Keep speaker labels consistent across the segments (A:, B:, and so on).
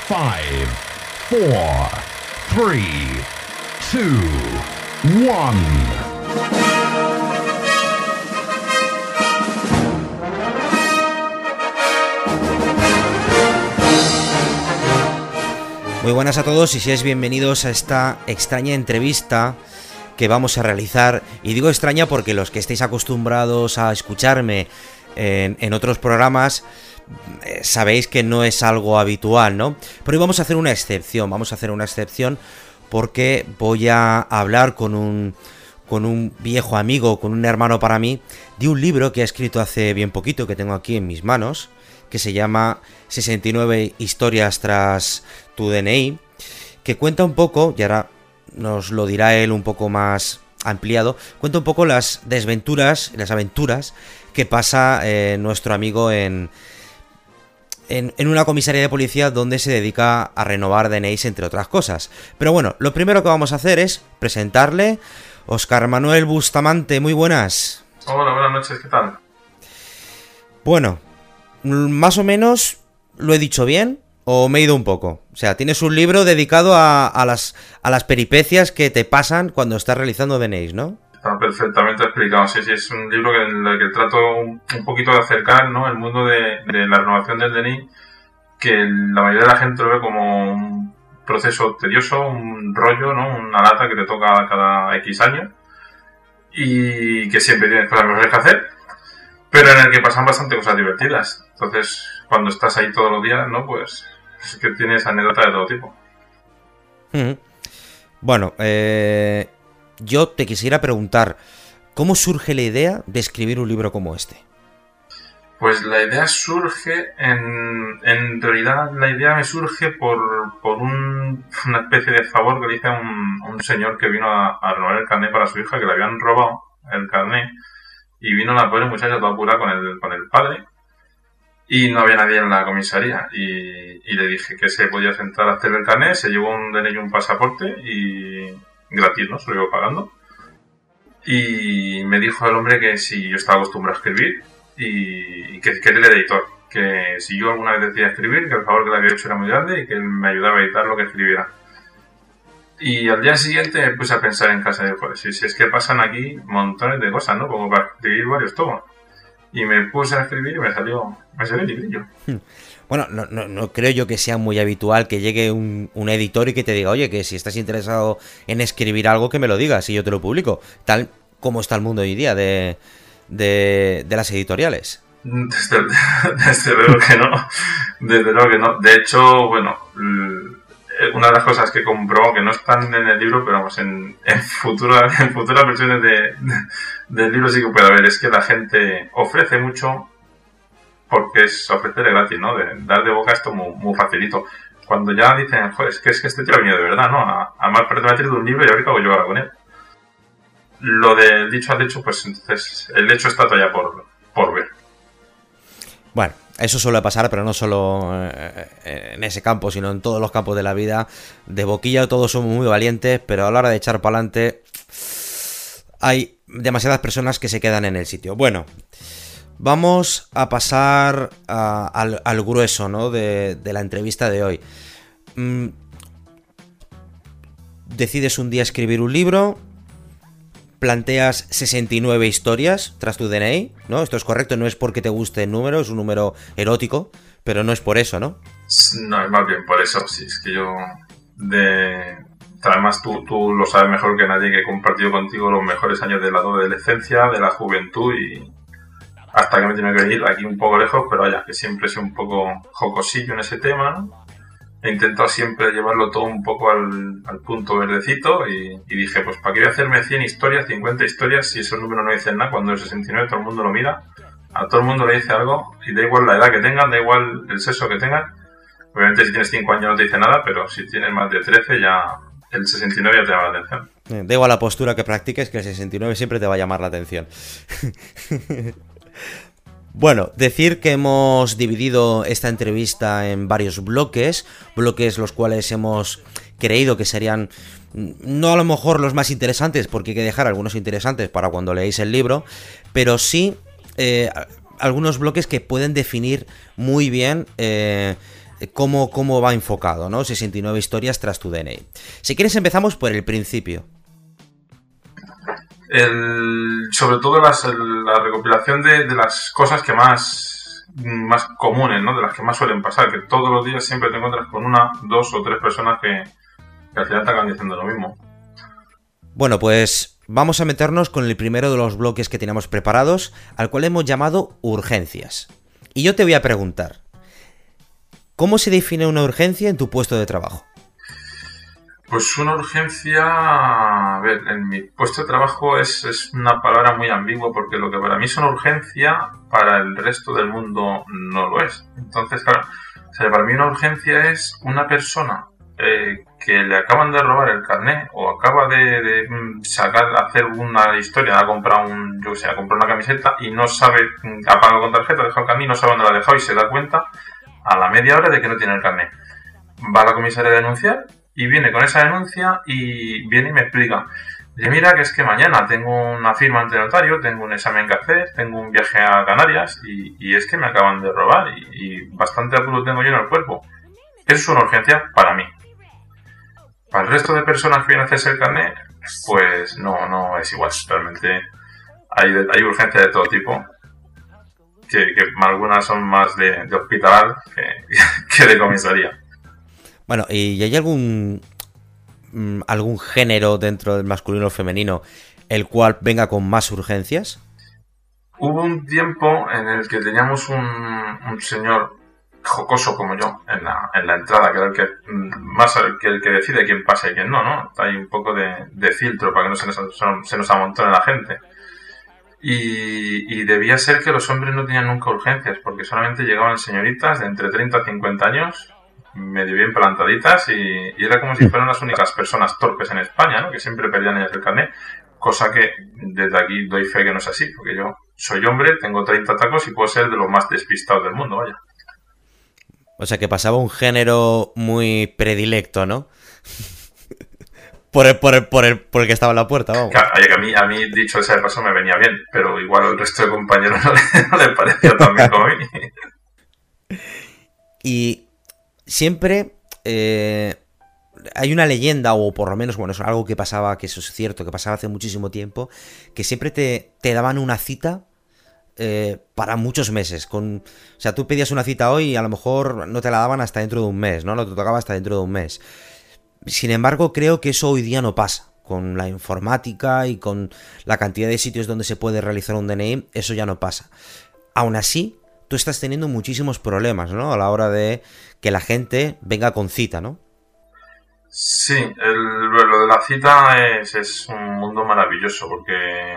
A: 5, 4, 3, 2, 1.
B: Muy buenas a todos y seáis bienvenidos a esta extraña entrevista que vamos a realizar. Y digo extraña porque los que estéis acostumbrados a escucharme en otros programas sabéis que no es algo habitual, ¿no? Pero hoy vamos a hacer una excepción, porque voy a hablar con un viejo amigo, con un hermano para mí, de un libro que ha escrito hace bien poquito, que tengo aquí en mis manos, que se llama 69 historias tras tu DNI, que cuenta un poco, y ahora nos lo dirá él un poco más ampliado, cuenta un poco las desventuras, las aventuras que pasa nuestro amigo en una comisaría de policía donde se dedica a renovar DNIs, entre otras cosas. Pero bueno, lo primero que vamos a hacer es presentarle. Óscar Manuel Bustamante, muy buenas.
C: Hola, buenas noches, ¿qué tal?
B: Bueno, más o menos lo he dicho bien o me he ido un poco. O sea, tienes un libro dedicado a las peripecias que te pasan cuando estás realizando DNIs, ¿no?
C: Está perfectamente explicado, sí, es un libro en el que trato un poquito de acercar, ¿no?, el mundo de la renovación del DNI, que la mayoría de la gente lo ve como un proceso tedioso, un rollo, ¿no?, una lata que te toca cada X años y que siempre tienes cosas mejores que hacer, pero en el que pasan bastante cosas divertidas. Entonces, cuando estás ahí todos los días, ¿no?, pues es que tienes anécdotas de todo tipo.
B: Bueno, yo te quisiera preguntar, ¿cómo surge la idea de escribir un libro como este?
C: Pues la idea surge, en realidad la idea me surge por una especie de favor que le hice a un señor que vino a renovar el carnet para su hija, que le habían robado el carnet, y vino la pobre muchacha toda apurada con el padre, y no había nadie en la comisaría, y le dije que se podía sentar a hacer el carnet, se llevó un DNI y un pasaporte, y gratis, ¿no?, se lo iba pagando, y me dijo el hombre que si yo estaba acostumbrado a escribir, y que era el editor, que si yo alguna vez decía escribir, que el favor que le había hecho era muy grande y que él me ayudaba a editar lo que escribiera. Y al día siguiente me puse a pensar en casa de, pues si es que pasan aquí montones de cosas, ¿no?, como para escribir varios tomos. Y me puse a escribir y me salió el librillo.
B: Bueno, no creo yo que sea muy habitual que llegue un editor y que te diga, oye, que si estás interesado en escribir algo, que me lo digas y yo te lo publico. Tal como está el mundo hoy día de las editoriales.
C: Desde luego que no. Desde luego que no. De hecho, bueno, una de las cosas que comprobó, que no están en el libro, pero vamos, en futuras versiones del libro sí que puede haber, es que la gente ofrece mucho porque es ofrecer gratis, ¿no? De dar de boca esto muy facilito. Cuando ya dicen, joder, es que este tío ha venido de verdad, ¿no? A más perder de un libro y ahorita voy yo ahora con él. Lo del dicho al hecho, pues entonces el hecho está todavía por ver.
B: Bueno, eso suele pasar, pero no solo en ese campo, sino en todos los campos de la vida. De boquilla todos somos muy valientes, pero a la hora de echar para adelante hay demasiadas personas que se quedan en el sitio. Bueno, vamos a pasar al grueso, ¿no?, de la entrevista de hoy. Decides un día escribir un libro, planteas 69 historias tras tu DNI, ¿no? Esto es correcto, no es porque te guste el número, es un número erótico, pero no es por eso, ¿no?
C: No, es más bien por eso, sí, es que yo además tú lo sabes mejor que nadie, que he compartido contigo los mejores años de la adolescencia, de la juventud, y hasta que me tiene que ir aquí un poco lejos, pero vaya, que siempre he sido un poco jocosillo en ese tema, ¿no? He intentado siempre llevarlo todo un poco al punto verdecito y dije, pues ¿para qué voy a hacerme 100 historias, 50 historias si esos números no dicen nada? Cuando el 69 todo el mundo lo mira, a todo el mundo le dice algo y da igual la edad que tengan, da igual el sexo que tengan. Obviamente si tienes 5 años no te dice nada, pero si tienes más de 13 ya el 69 ya te llama la atención.
B: Da igual la postura que practiques, que el 69 siempre te va a llamar la atención. Bueno, decir que hemos dividido esta entrevista en varios bloques los cuales hemos creído que serían no a lo mejor los más interesantes, porque hay que dejar algunos interesantes para cuando leáis el libro, pero sí algunos bloques que pueden definir muy bien cómo va enfocado, ¿no? 69 historias tras tu DNI. Si quieres empezamos por el principio.
C: Sobre todo la recopilación de las cosas que más comunes, ¿no? De las que más suelen pasar, que todos los días siempre te encuentras con una, dos o tres personas que al final te acaban diciendo lo mismo.
B: Bueno, pues vamos a meternos con el primero de los bloques que teníamos preparados, al cual hemos llamado urgencias. Y yo te voy a preguntar, ¿cómo se define una urgencia en tu puesto de trabajo?
C: Pues una urgencia, a ver, en mi puesto de trabajo es una palabra muy ambigua, porque lo que para mí es una urgencia, para el resto del mundo no lo es. Entonces, claro, o sea, para mí una urgencia es una persona que le acaban de robar el carnet o acaba de hacer una historia, ha comprado una camiseta y no sabe, ha pagado con tarjeta, ha dejado el carnet y no sabe dónde lo ha dejado y se da cuenta a la media hora de que no tiene el carnet. Va a la comisaría a denunciar y viene con esa denuncia y viene y me explica. Dice, mira, que es que mañana tengo una firma ante notario, tengo un examen que hacer, tengo un viaje a Canarias y es que me acaban de robar y bastante apuro tengo yo en el cuerpo. Eso es una urgencia para mí. Para el resto de personas que vienen a hacerse el carnet, pues no es igual. Realmente hay urgencias de todo tipo, que algunas son más de hospital que de comisaría.
B: Bueno, ¿y hay algún género dentro del masculino o femenino el cual venga con más urgencias?
C: Hubo un tiempo en el que teníamos un señor jocoso como yo en la entrada, que era el que decide quién pasa y quién no. Hay un poco de filtro para que no se nos amontone la gente. Y debía ser que los hombres no tenían nunca urgencias, porque solamente llegaban señoritas de entre 30 a 50 años, medio bien plantaditas, y era como si fueran las únicas personas torpes en España, ¿no? Que siempre perdían el carnet, cosa que desde aquí doy fe que no es así, porque yo soy hombre, tengo 30 tacos y puedo ser de los más despistados del mundo, vaya.
B: O sea, que pasaba un género muy predilecto, ¿no? por el que estaba en la puerta, vamos.
C: Claro, a mí, dicho ese paso, me venía bien, pero igual al resto de compañeros no le parecía tan bien como a mí.
B: Y siempre hay una leyenda, o por lo menos, bueno, es algo que pasaba, que eso es cierto, que pasaba hace muchísimo tiempo, que siempre te daban una cita para muchos meses. O sea, tú pedías una cita hoy y a lo mejor no te la daban hasta dentro de un mes, ¿no? No te tocaba hasta dentro de un mes. Sin embargo, creo que eso hoy día no pasa. Con la informática y con la cantidad de sitios donde se puede realizar un DNI, eso ya no pasa. Aún así, tú estás teniendo muchísimos problemas, ¿no? A la hora de que la gente venga con cita, ¿no?
C: Sí, lo de la cita es un mundo maravilloso, porque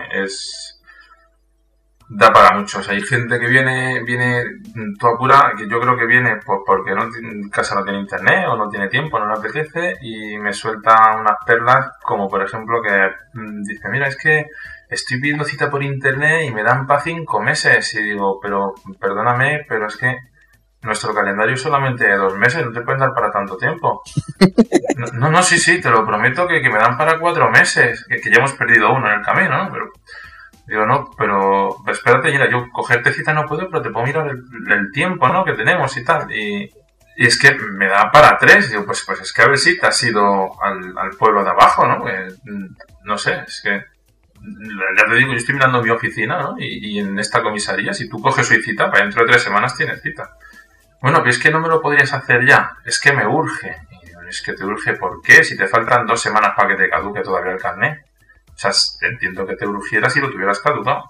C: da para mucho. O sea, hay gente que viene toda pura, que yo creo que viene porque en casa no tiene internet o no tiene tiempo, no le apetece, y me suelta unas perlas como, por ejemplo, que dice, mira, es que estoy pidiendo cita por internet y me dan para 5 meses. Y digo, pero perdóname, pero es que nuestro calendario es solamente de 2 meses, no te pueden dar para tanto tiempo. No, sí, te lo prometo que me dan para 4 meses, que ya hemos perdido uno en el camino, ¿no? Pero digo, no, pero espérate, mira, yo cogerte cita no puedo, pero te puedo mirar el tiempo, ¿no? Que tenemos y tal. Y es que me da para 3. Y digo, pues es que a ver si te has ido al pueblo de abajo, ¿no? No sé, es que ya te digo, yo estoy mirando mi oficina, ¿no? Y en esta comisaría, si tú coges hoy cita, para dentro de 3 semanas tienes cita. Bueno, pero es que no me lo podrías hacer ya, es que me urge. Y digo, es que te urge, ¿por qué? Si te faltan 2 semanas para que te caduque todavía el carnet. O sea, entiendo que te urgiera si lo tuvieras caducado.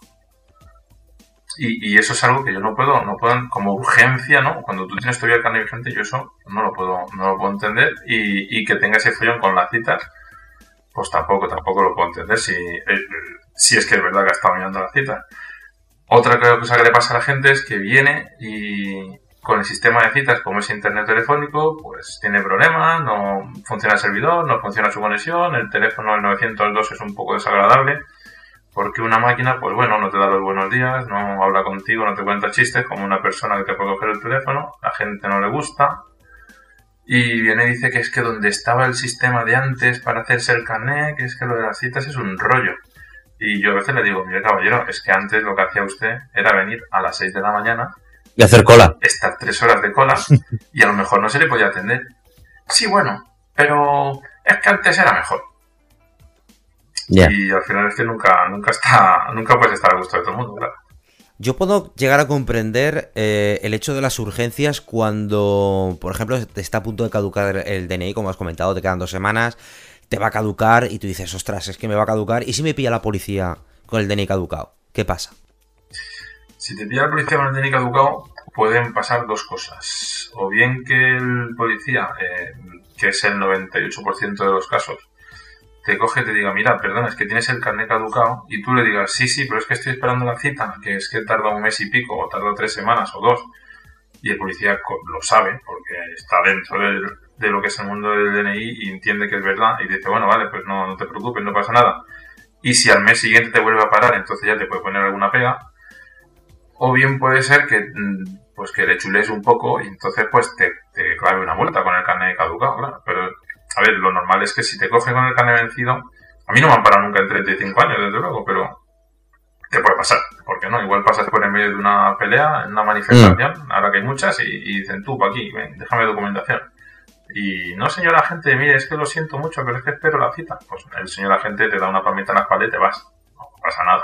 C: Y eso es algo que yo no puedo, como urgencia, ¿no? Cuando tú tienes todavía el carnet vigente, yo eso no lo puedo entender. Y que tenga ese follón con las citas, pues tampoco lo puedo entender si es que es verdad que ha estado mirando las citas. Otra cosa que le pasa a la gente es que viene y con el sistema de citas, como es internet telefónico, pues tiene problemas, no funciona el servidor, no funciona su conexión, el teléfono del 902 es un poco desagradable, porque una máquina, pues bueno, no te da los buenos días, no habla contigo, no te cuenta chistes, como una persona que te puede coger el teléfono, la gente no le gusta, y viene y dice que es que donde estaba el sistema de antes para hacerse el carnet, que es que lo de las citas es un rollo. Y yo a veces le digo, mire caballero, es que antes lo que hacía usted era venir a las 6 de la mañana,
D: Y hacer cola.
C: Estar 3 horas de cola y a lo mejor no se le podía atender. Sí, bueno, pero es que antes era mejor.
D: Yeah.
C: Y al final es que nunca puedes estar a gusto de todo el mundo, claro.
B: Yo puedo llegar a comprender el hecho de las urgencias cuando, por ejemplo, te está a punto de caducar el DNI, como has comentado, te quedan 2 semanas, te va a caducar y tú dices, ostras, es que me va a caducar. ¿Y si me pilla la policía con el DNI caducado? ¿Qué pasa?
C: Si te pilla la policía con el DNI caducado, pueden pasar 2 cosas. O bien que el policía, que es el 98% de los casos, te coge y te diga, mira, perdona, es que tienes el carnet caducado, y tú le digas, sí, pero es que estoy esperando la cita, que es que tarda 1 mes y pico, o tarda 3 semanas o 2, y el policía lo sabe, porque está dentro de lo que es el mundo del DNI y entiende que es verdad, y dice, bueno, vale, pues no te preocupes, no pasa nada. Y si al mes siguiente te vuelve a parar, entonces ya te puede poner alguna pega. O bien puede ser que le chulees un poco y entonces pues te clave una multa con el carnet caducado, claro. Pero, a ver, lo normal es que si te cogen con el carnet vencido, a mí no me han parado nunca en 35 años, desde luego, pero ¿qué puede pasar? Porque no, igual pasas por en medio de una pelea, en una manifestación, ahora que hay muchas, y dicen, tú, pa' aquí, ven, déjame documentación. Y no, señor agente, mire, es que lo siento mucho, pero es que espero la cita. Pues el señor agente te da una palmita en la espalda y te vas. No pasa nada.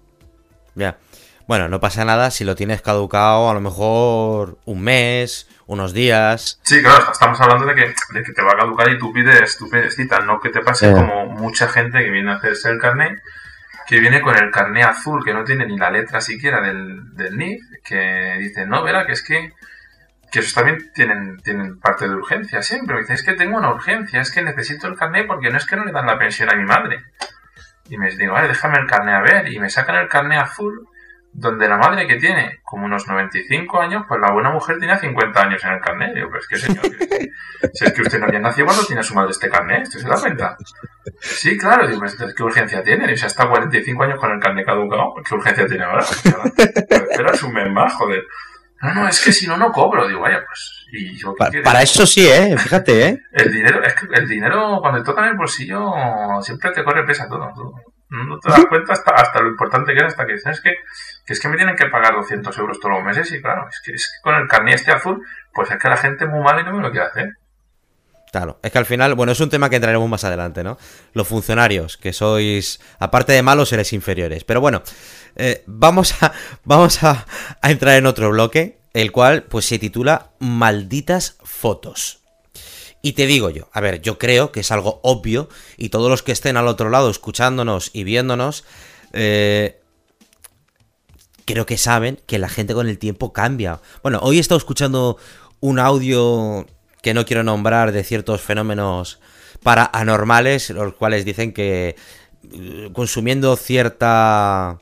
B: Ya. Bueno, no pasa nada si lo tienes caducado a lo mejor 1 mes, unos días.
C: Sí, claro, estamos hablando de que te va a caducar y tú pides cita, no que te pase como mucha gente que viene a hacerse el carnet, que viene con el carnet azul, que no tiene ni la letra siquiera del NIF, que dicen, no, verá, que es que esos también tienen parte de urgencia siempre. Me dicen, es que tengo una urgencia, es que necesito el carnet porque no es que no le dan la pensión a mi madre. Y me digo, vale, déjame el carnet a ver, y me sacan el carnet azul, donde la madre, que tiene como unos 95 años, pues la buena mujer tenía 50 años en el carnet. Digo, pues que señor, si es que usted no había nacido cuando tiene su madre este carnet, ¿usted se da cuenta? Sí, claro, digo, pues ¿qué urgencia tiene? O sea, está 45 años con el carnet caducado, ¿qué urgencia tiene ahora? Esperas un mes más, joder. No, es que si no, no cobro. Digo, vaya, pues... ¿y yo qué
D: para eso sí, fíjate,
C: El dinero, es que el dinero, cuando te toca en el bolsillo, siempre te corre presa todo. No te das cuenta hasta lo importante que es, hasta que dicen, es que me tienen que pagar 200 euros todos los meses, y claro, es que con el carnet este azul, pues es que la gente es muy mala y no me lo quiere hacer.
B: Claro, es que al final, bueno, es un tema que entraremos más adelante, ¿no? Los funcionarios, que sois, aparte de malos, seres inferiores. Pero bueno, vamos a entrar en otro bloque, el cual pues se titula Malditas fotos. Y te digo yo, a ver, yo creo que es algo obvio, y todos los que estén al otro lado escuchándonos y viéndonos, creo que saben que la gente con el tiempo cambia. Bueno, hoy he estado escuchando un audio que no quiero nombrar, de ciertos fenómenos paranormales, los cuales dicen que consumiendo cierta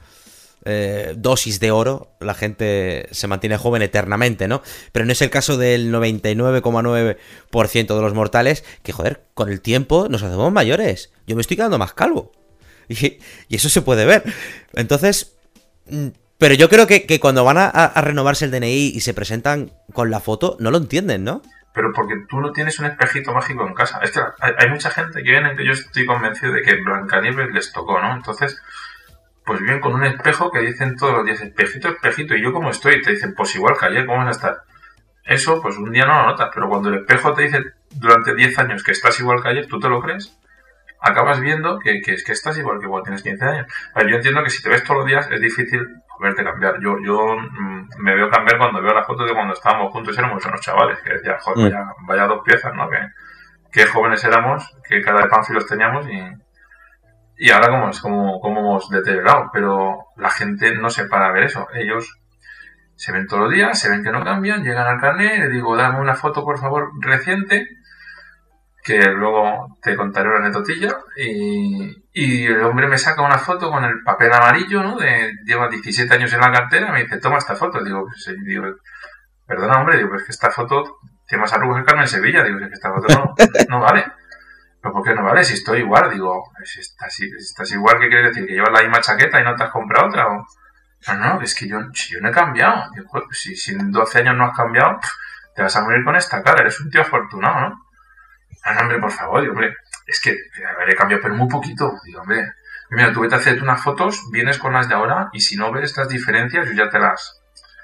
B: dosis de oro, la gente se mantiene joven eternamente, ¿no? Pero no es el caso del 99,9% de los mortales, que, joder, con el tiempo nos hacemos mayores. Yo me estoy quedando más calvo. Y eso se puede ver. Entonces... Pero yo creo que cuando van a renovarse el DNI y se presentan con la foto, no lo entienden, ¿no?
C: Pero porque tú no tienes un espejito mágico en casa. Es que hay mucha gente que viene, que yo estoy convencido de que Blancanieves les tocó, ¿no? Entonces, pues viven con un espejo que dicen todos los días, espejito, espejito, y yo como estoy, te dicen, pues igual que ayer, ¿cómo vas a estar? Eso, pues un día no lo notas, pero cuando el espejo te dice durante 10 años que estás igual que ayer, ¿tú te lo crees? Acabas viendo que es que estás igual que igual tienes 15 años. A ver, yo entiendo que si te ves todos los días es difícil verte cambiar. Yo me veo cambiar cuando veo la foto de cuando estábamos juntos y éramos unos chavales, que decía, joder, vaya 2 piezas, ¿no? Que jóvenes éramos, que cada vez pánfilos teníamos, y ahora como hemos deteriorado. Pero la gente no se para a ver eso. Ellos se ven todos los días, se ven que no cambian, llegan al carnet, le digo, dame una foto, por favor, reciente, que luego te contaré una anecdotilla, y el hombre me saca una foto con el papel amarillo, ¿no? Lleva 17 años en la cartera, me dice, toma esta foto. Digo, perdona, hombre, digo, es que esta foto tiene más arrugas que Carmen Sevilla. Digo, es que esta foto no vale. ¿Pero por qué no vale? Si estoy igual. Digo, si estás igual, ¿qué quiere decir? ¿Que llevas la misma chaqueta y no te has comprado otra? No, es que yo no he cambiado. Digo, si en 12 años no has cambiado, te vas a morir con esta cara, eres un tío afortunado, ¿no? No, hombre, por favor, digo, hombre, es que, a ver, he cambiado, pero muy poquito. Digo, hombre, mira, tú vete a hacerte unas fotos, vienes con las de ahora, y si no ves estas diferencias, yo ya te las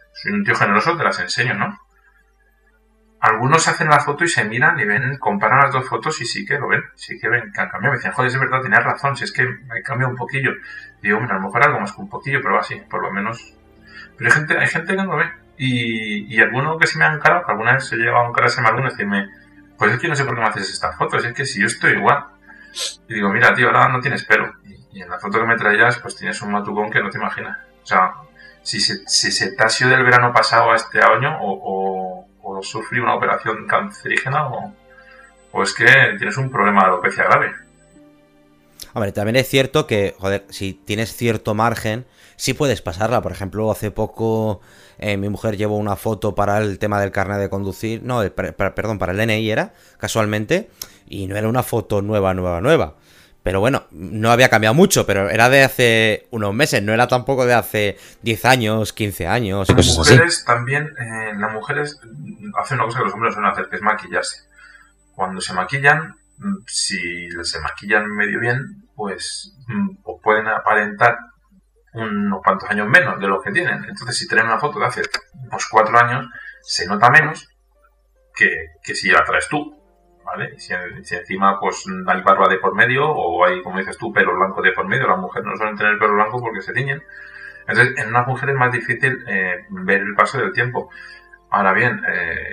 C: soy un tío generoso, te las enseño, ¿no? Algunos hacen la foto y se miran y ven, comparan las dos fotos y sí que lo ven, sí que ven que han cambiado. Me dicen, joder, es verdad, tenías razón, si es que me cambia un poquillo. Digo, hombre, a lo mejor algo más que un poquillo, pero así, por lo menos. Pero hay gente que no lo ve. Y alguno que se me ha encarado, que alguna vez se llega a encararse alguno y decirme, pues es que no sé por qué me haces estas fotos, es que si yo estoy igual. Y digo, mira, tío, ahora no tienes pelo. Y en la foto que me traías, pues tienes un matucón que no te imaginas. O sea, si se te ha sido del verano pasado a este año, o sufrí una operación cancerígena, o es que tienes un problema de alopecia grave.
B: Hombre, también es cierto que, joder, si tienes cierto margen, sí puedes pasarla. Por ejemplo, hace poco mi mujer llevó una foto para el tema del carnet de conducir, no, perdón, para el DNI era, casualmente, y no era una foto nueva. Pero bueno, no había cambiado mucho, pero era de hace unos meses, no era tampoco de hace 10 años, 15 años, y cosas así.
C: Mujeres también, las mujeres hacen una cosa que los hombres suelen hacer, que es maquillarse. Cuando se maquillan, si se maquillan medio bien, pues pueden aparentar unos cuantos años menos de los que tienen. Entonces, si tienen una foto de hace unos 4 años, se nota menos que si la traes tú, ¿vale? Si encima pues hay barba de por medio, o hay, como dices tú, pelo blanco de por medio. Las mujeres no suelen tener pelo blanco porque se tiñen. Entonces, en una mujer es más difícil ver el paso del tiempo. Ahora bien,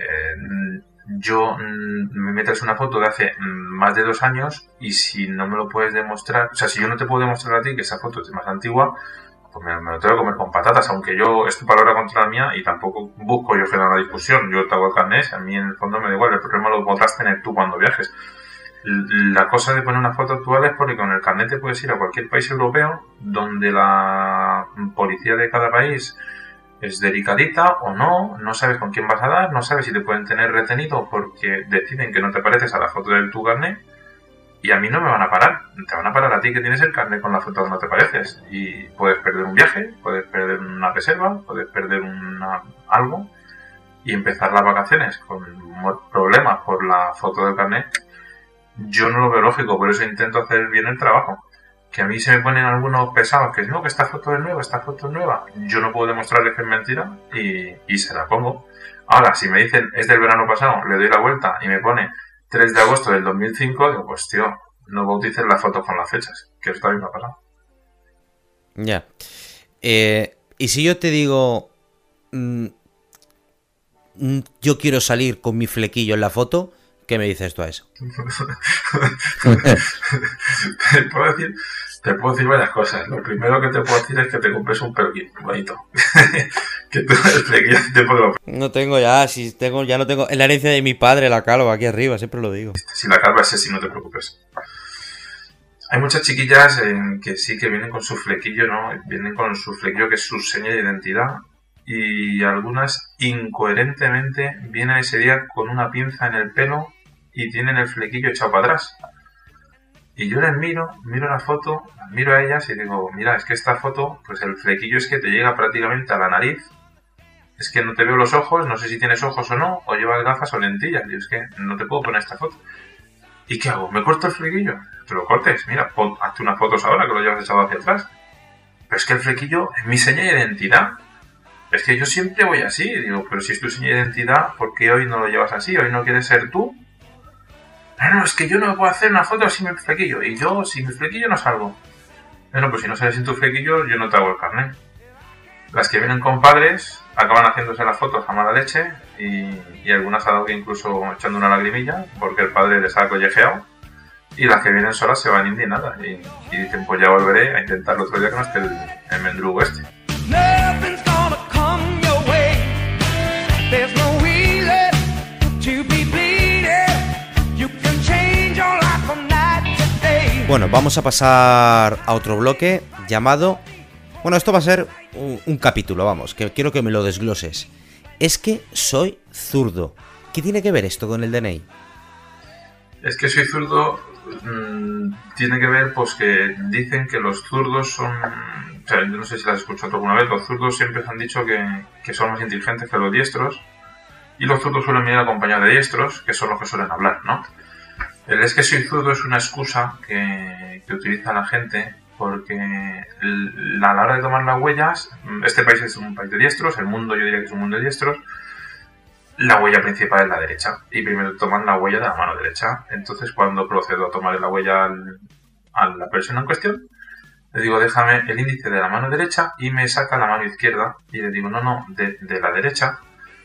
C: me metes una foto de hace más de 2 años, y si no me lo puedes demostrar, o sea, si yo no te puedo demostrar a ti que esa foto es más antigua, pues me lo tengo que comer con patatas, aunque yo es tu palabra contra la mía y tampoco busco yo generar una discusión. Yo te hago el carnet, a mí en el fondo me da igual, el problema lo podrás tener tú cuando viajes. La cosa de poner una foto actual es porque con el carnet te puedes ir a cualquier país europeo donde la policía de cada país es delicadita o no sabes con quién vas a dar, no sabes si te pueden tener retenido porque deciden que no te pareces a la foto de tu carnet, y a mí no me van a parar, te van a parar a ti que tienes el carnet con la foto que no te pareces, y puedes perder un viaje, puedes perder una reserva, puedes perder algo y empezar las vacaciones con problemas por la foto del carnet. Yo no lo veo lógico, por eso intento hacer bien el trabajo. Que a mí se me ponen algunos pesados que no, que esta foto es nueva, yo no puedo demostrarles que es mentira y se la pongo. Ahora, si me dicen es del verano pasado, le doy la vuelta y me pone 3 de agosto del 2005, digo, pues tío, no bautices las fotos con las fechas, que eso también me ha pasado.
B: Ya. Y si yo te digo, yo quiero salir con mi flequillo en la foto, ¿qué me dices tú a eso?
C: Te puedo decir varias cosas. Lo primero que te puedo decir es que te compres un peluquín bonito. Que tú el flequillo te puedo...
B: No tengo ya, ya no tengo. Es la herencia de mi padre, la calva, aquí arriba, siempre lo digo.
C: Si la calva es así, no te preocupes. Hay muchas chiquillas que sí que vienen con su flequillo, ¿no? Vienen con su flequillo que es su seña de identidad. Y algunas incoherentemente vienen ese día con una pinza en el pelo y tienen el flequillo echado para atrás. Y yo les miro la foto, las miro a ellas y digo, mira, es que esta foto, pues el flequillo es que te llega prácticamente a la nariz. Es que no te veo los ojos, no sé si tienes ojos o no, o llevas gafas o lentillas. Y es que no te puedo poner esta foto. ¿Y qué hago? ¿Me corto el flequillo? Te lo cortes, mira, hazte unas fotos ahora que lo llevas echado hacia atrás. Pero es que el flequillo es mi seña de identidad. Es que yo siempre voy así. Digo, pero si es tu seña de identidad, ¿por qué hoy no lo llevas así? ¿Hoy no quieres ser tú? No, es que yo no me puedo hacer una foto sin mi flequillo. Y yo, sin mi flequillo, no salgo. Bueno, pues si no sales sin tu flequillo, yo no te hago el carnet. Las que vienen con padres acaban haciéndose las fotos a mala leche y algunas ha dado que incluso echando una lagrimilla porque el padre les ha collejeado. Y las que vienen solas se van indignadas y dicen, pues ya volveré a intentarlo otro día que no esté el mendrugo este.
B: Bueno, vamos a pasar a otro bloque llamado... Bueno, esto va a ser un capítulo, vamos, que quiero que me lo desgloses. Es que soy zurdo. ¿Qué tiene que ver esto con el DNI?
C: Es que soy zurdo tiene que ver, pues que dicen que los zurdos son... O sea, yo no sé si las has escuchado alguna vez, los zurdos siempre han dicho que son más inteligentes que los diestros, y los zurdos suelen venir acompañados de diestros, que son los que suelen hablar, ¿no? El es que soy zurdo es una excusa que utiliza la gente porque a la hora de tomar las huellas, este país es un país de diestros, el mundo yo diría que es un mundo de diestros, la huella principal es la derecha, y primero toman la huella de la mano derecha. Entonces, cuando procedo a tomar la huella a la persona en cuestión, le digo, déjame el índice de la mano derecha, y me saca la mano izquierda, y le digo, no, de la derecha.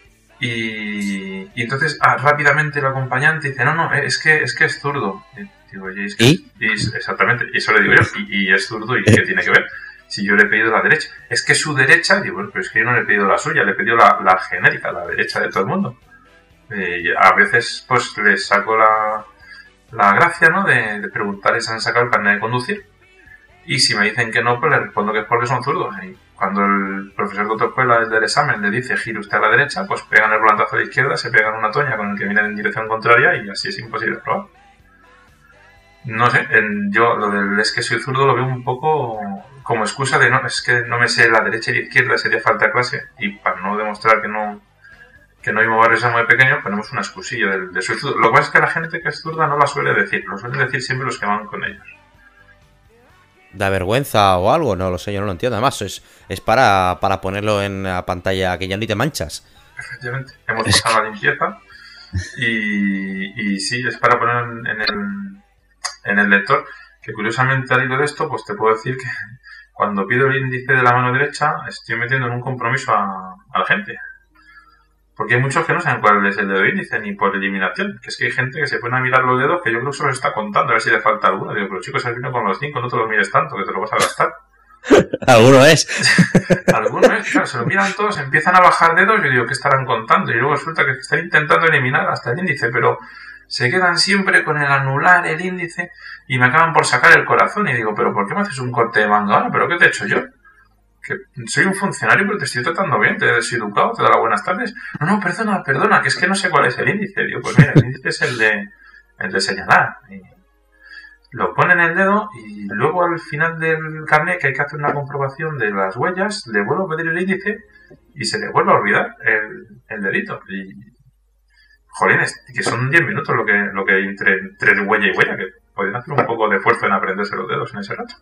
C: Y entonces rápidamente el acompañante dice, no, es que es zurdo. Y digo, oye, es que, exactamente, y eso le digo yo, y es zurdo, ¿y qué tiene que ver? Si yo le he pedido la derecha, es que su derecha, digo, bueno, pero es que yo no le he pedido la suya, le he pedido la genérica, la derecha de todo el mundo. Y a veces, pues, les saco la gracia, ¿no?, de preguntarles si han sacado el carnet de conducir. Y si me dicen que no, pues les respondo que es porque son zurdos. Y cuando el profesor de autoescuela del examen le dice gire usted a la derecha, pues pegan el volantazo a la izquierda, se pegan una toña con el que viene en dirección contraria y así es imposible probar. No sé, yo lo del es que soy zurdo lo veo un poco como excusa de no, es que no me sé la derecha y la izquierda, sería falta de clase, y para no demostrar que no mismo barrio sea muy pequeño, ponemos una excusilla de soy zurdo. Lo que pasa es que la gente que es zurda no la suele decir, lo suelen decir siempre los que van con ellos.
B: ¿Da vergüenza o algo? No lo sé, yo no lo entiendo. Además, es para ponerlo en la pantalla que ya ni te manchas.
C: Efectivamente, hemos pasado la limpieza y sí, es para poner en el lector, que curiosamente al hilo de esto, pues te puedo decir que cuando pido el índice de la mano derecha estoy metiendo en un compromiso a la gente. Porque hay muchos que no saben cuál es el dedo índice, ni por eliminación. Que es que hay gente que se pone a mirar los dedos que yo creo que se los está contando, a ver si le falta alguno. Digo, pero chicos, has venido con los 5, no te los mires tanto, que te lo vas a gastar.
D: Alguno es.
C: Alguno es, claro, se lo miran todos, empiezan a bajar dedos, yo digo, ¿qué estarán contando? Y luego resulta que están intentando eliminar hasta el índice, pero se quedan siempre con el anular, el índice, y me acaban por sacar el corazón. Y digo, ¿pero por qué me haces un corte de manga ahora? ¿Pero qué te he hecho yo? Que soy un funcionario, pero te estoy tratando bien, te he educado, te he dado las buenas tardes. No, perdona, que es que no sé cuál es el índice. Digo, pues mira, el índice es el de señalar. Y lo pone en el dedo y luego al final del carnet, que hay que hacer una comprobación de las huellas, le vuelvo a pedir el índice y se le vuelve a olvidar el dedito. Y, jolines, que son 10 minutos lo que hay entre huella y huella, que podrían hacer un poco de esfuerzo en aprenderse los dedos en ese rato.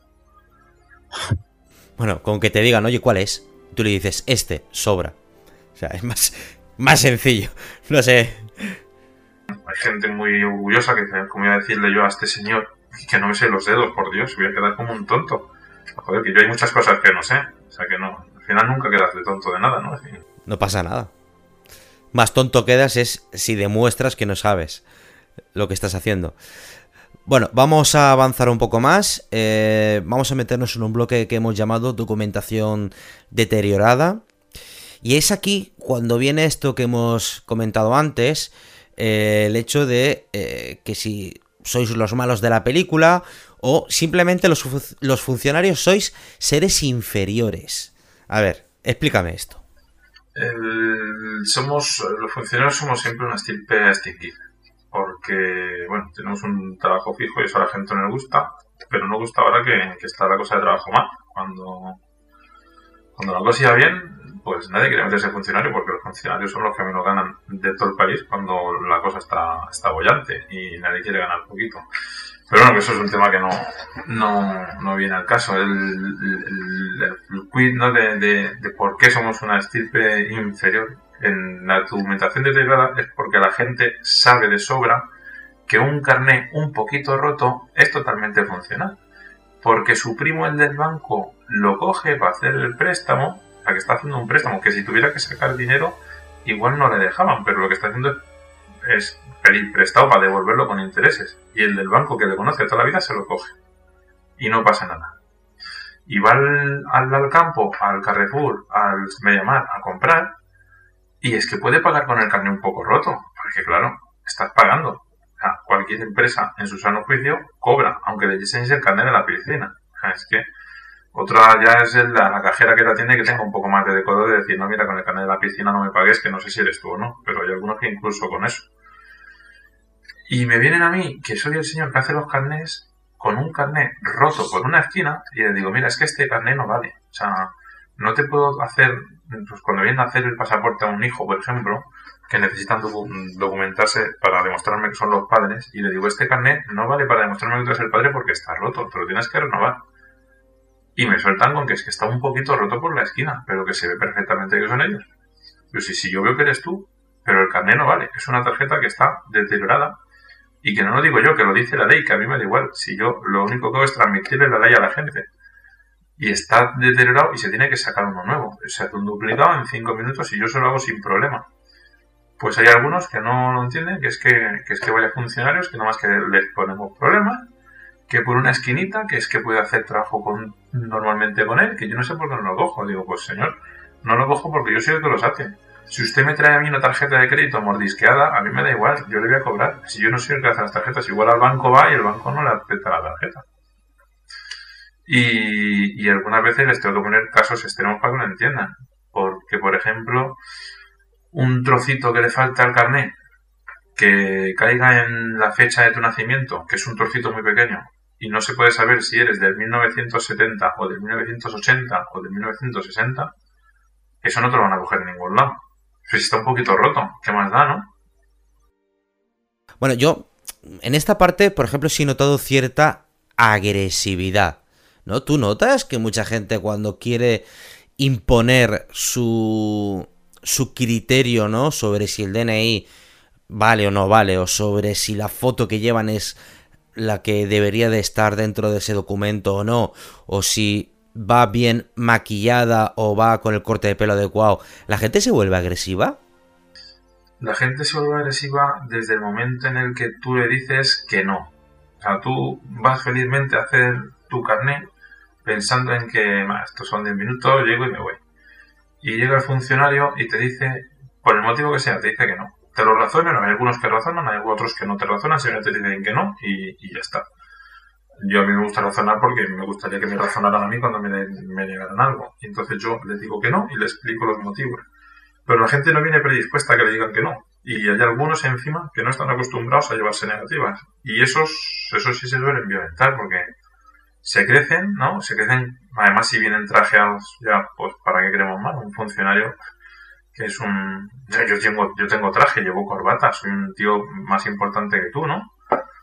B: Bueno, con que te digan, oye, ¿cuál es? Tú le dices, sobra. O sea, es más sencillo. No sé.
C: Hay gente muy orgullosa que dice, ¿cómo voy a decirle yo a este señor que no me sé los dedos? Por Dios, voy a quedar como un tonto. Joder, que yo hay muchas cosas que no sé. O sea que no, al final nunca quedas de tonto de nada, ¿no? Así.
B: No pasa nada. Más tonto quedas es si demuestras que no sabes lo que estás haciendo. Bueno, vamos a avanzar un poco más. Vamos a meternos en un bloque que hemos llamado documentación deteriorada. Y es aquí cuando viene esto que hemos comentado antes, el hecho de que si sois los malos de la película o simplemente los funcionarios sois seres inferiores. A ver, explícame esto.
C: Los funcionarios somos siempre una estirpe a extinguir. Porque, bueno, tenemos un trabajo fijo y eso a la gente no le gusta, pero no gusta ahora que está la cosa de trabajo mal. Cuando la cosa iba bien, pues nadie quiere meterse funcionario, porque los funcionarios son los que menos ganan de todo el país cuando la cosa está bollante y nadie quiere ganar poquito. Pero bueno, que eso es un tema que no viene al caso. El quid, ¿no?, de por qué somos una estirpe inferior en la documentación deteriorada es porque la gente sabe de sobra que un carné un poquito roto es totalmente funcional. Porque su primo, el del banco, lo coge para hacer el préstamo, que está haciendo un préstamo, que si tuviera que sacar dinero, igual no le dejaban, pero lo que está haciendo es pedir prestado para devolverlo con intereses. Y el del banco, que le conoce toda la vida, se lo coge. Y no pasa nada. Y va al campo, al Carrefour, al Mediamar, a comprar, y es que puede pagar con el carné un poco roto, porque claro, estás pagando. O sea, cualquier empresa en su sano juicio cobra, aunque le diseñes el carné de la piscina. O sea, es que otra ya es la cajera que la tiene que tenga un poco más de decoro de decir, no, mira, con el carné de la piscina no me pagues, que no sé si eres tú o no, pero hay algunos que incluso con eso. Y me vienen a mí, que soy el señor que hace los carnés, con un carné roto por una esquina, y les digo, mira, es que este carné no vale. O sea, no te puedo hacer, pues cuando vienen a hacer el pasaporte a un hijo, por ejemplo, que necesitan documentarse para demostrarme que son los padres, y le digo, este carnet no vale para demostrarme que tú eres el padre porque está roto, te lo tienes que renovar. y me sueltan con que es que está un poquito roto por la esquina, pero que se ve perfectamente que son ellos. Pero si yo veo que eres tú, pero el carné no vale, es una tarjeta que está deteriorada y que no lo digo yo, que lo dice la ley, que a mí me da igual. Si yo lo único que hago es transmitirle la ley a la gente y está deteriorado y se tiene que sacar uno nuevo, se hace un duplicado en 5 minutos y yo se lo hago sin problema. Pues hay algunos que no lo entienden, que es que vaya funcionarios, que nomás que les ponemos problemas, que por una esquinita, que es que puede hacer trabajo normalmente con él, que yo no sé por qué no lo cojo. Digo, pues señor, no lo cojo porque yo soy el que los hace. Si usted me trae a mí una tarjeta de crédito mordisqueada, a mí me da igual, yo le voy a cobrar. Si yo no soy el que hace las tarjetas, igual al banco va y el banco no le acepta la tarjeta. Y algunas veces les tengo que poner casos extremos para que lo entiendan. Porque, por ejemplo, un trocito que le falta al carnet, que caiga en la fecha de tu nacimiento, que es un trocito muy pequeño, y no se puede saber si eres del 1970 o del 1980 o del 1960, eso no te lo van a coger en ningún lado. Pues está un poquito roto, ¿qué más da, no?
B: Bueno, yo en esta parte, por ejemplo, sí he notado cierta agresividad, ¿no? ¿Tú notas que mucha gente cuando quiere imponer su criterio, ¿no?, sobre si el DNI vale o no vale, o sobre si la foto que llevan es la que debería de estar dentro de ese documento o no, o si va bien maquillada o va con el corte de pelo adecuado, ¿la gente se vuelve agresiva?
C: La gente se vuelve agresiva desde el momento en el que tú le dices que no. O sea, tú vas felizmente a hacer tu carnet pensando en que estos son 10 minutos, llego y me voy. Y llega el funcionario y te dice, por el motivo que sea, te dice que no. Te lo razonan, hay algunos que razonan, hay otros que no te razonan, simplemente te dicen que no y ya está. Yo a mí me gusta razonar porque me gustaría que me razonaran a mí cuando me negaran algo. Y entonces yo les digo que no y les explico los motivos. Pero la gente no viene predispuesta a que le digan que no. Y hay algunos encima que no están acostumbrados a llevarse negativas. Y esos sí se suelen violentar porque se crecen, ¿no? Se crecen, además si vienen trajeados ya, pues para qué queremos más. Un funcionario que es un... Yo tengo traje, llevo corbata, soy un tío más importante que tú, ¿no?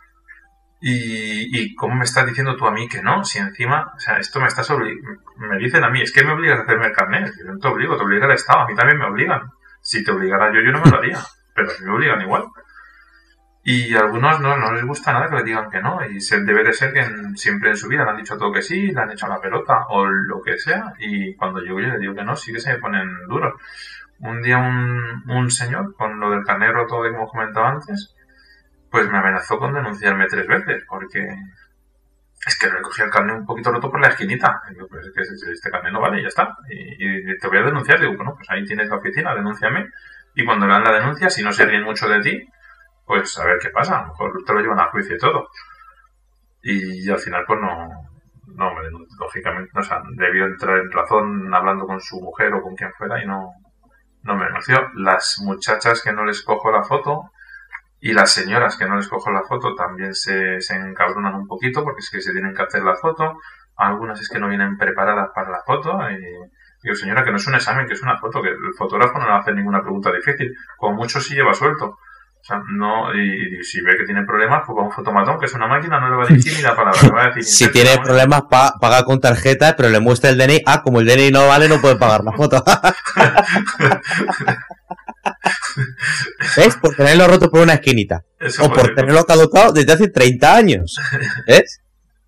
C: Y ¿cómo me estás diciendo tú a mí que no? Si encima, o sea, esto me dicen a mí, es que me obligas a hacerme el carnet. Yo no te obligo, te obliga el Estado, a mí también me obligan. Si te obligara yo no me lo haría, pero a mí me obligan igual. Y a algunos no les gusta nada que le digan que no, y debe de ser que siempre en su vida le han dicho todo que sí, le han hecho la pelota o lo que sea, y cuando yo le digo que no, sí que se me ponen duros. Un día un señor, con lo del carnet roto que hemos comentado antes, pues me amenazó con denunciarme 3 veces, porque es que le cogí el carnet un poquito roto por la esquinita. Y digo, pues es que este carnet no vale y ya está. Y te voy a denunciar. Digo, bueno, pues ahí tienes la oficina, denúnciame. Y cuando le dan la denuncia, si no se ríen mucho de ti, pues a ver qué pasa. A lo mejor te lo llevan a juicio y todo. Y al final, pues no me denunció, lógicamente. O sea, debió entrar en razón hablando con su mujer o con quien fuera y no me denunció. Las muchachas que no les cojo la foto y las señoras que no les cojo la foto también se encabronan un poquito porque es que se tienen que hacer la foto. Algunas es que no vienen preparadas para la foto. Y digo, señora, que no es un examen, que es una foto, que el fotógrafo no le hace ninguna pregunta difícil. Como mucho sí lleva suelto. O sea, no, y si ve que tiene problemas, pues va a un fotomatón, que es una máquina, no le va a decir ni la palabra. Le va a decir,
D: si tiene problemas, paga con tarjeta, pero le muestra el DNI. Ah, como el DNI no vale, no puede pagar la foto. ¿Ves? Por tenerlo roto por una esquinita. Eso o por tenerlo caducado desde hace 30 años. ¿Ves?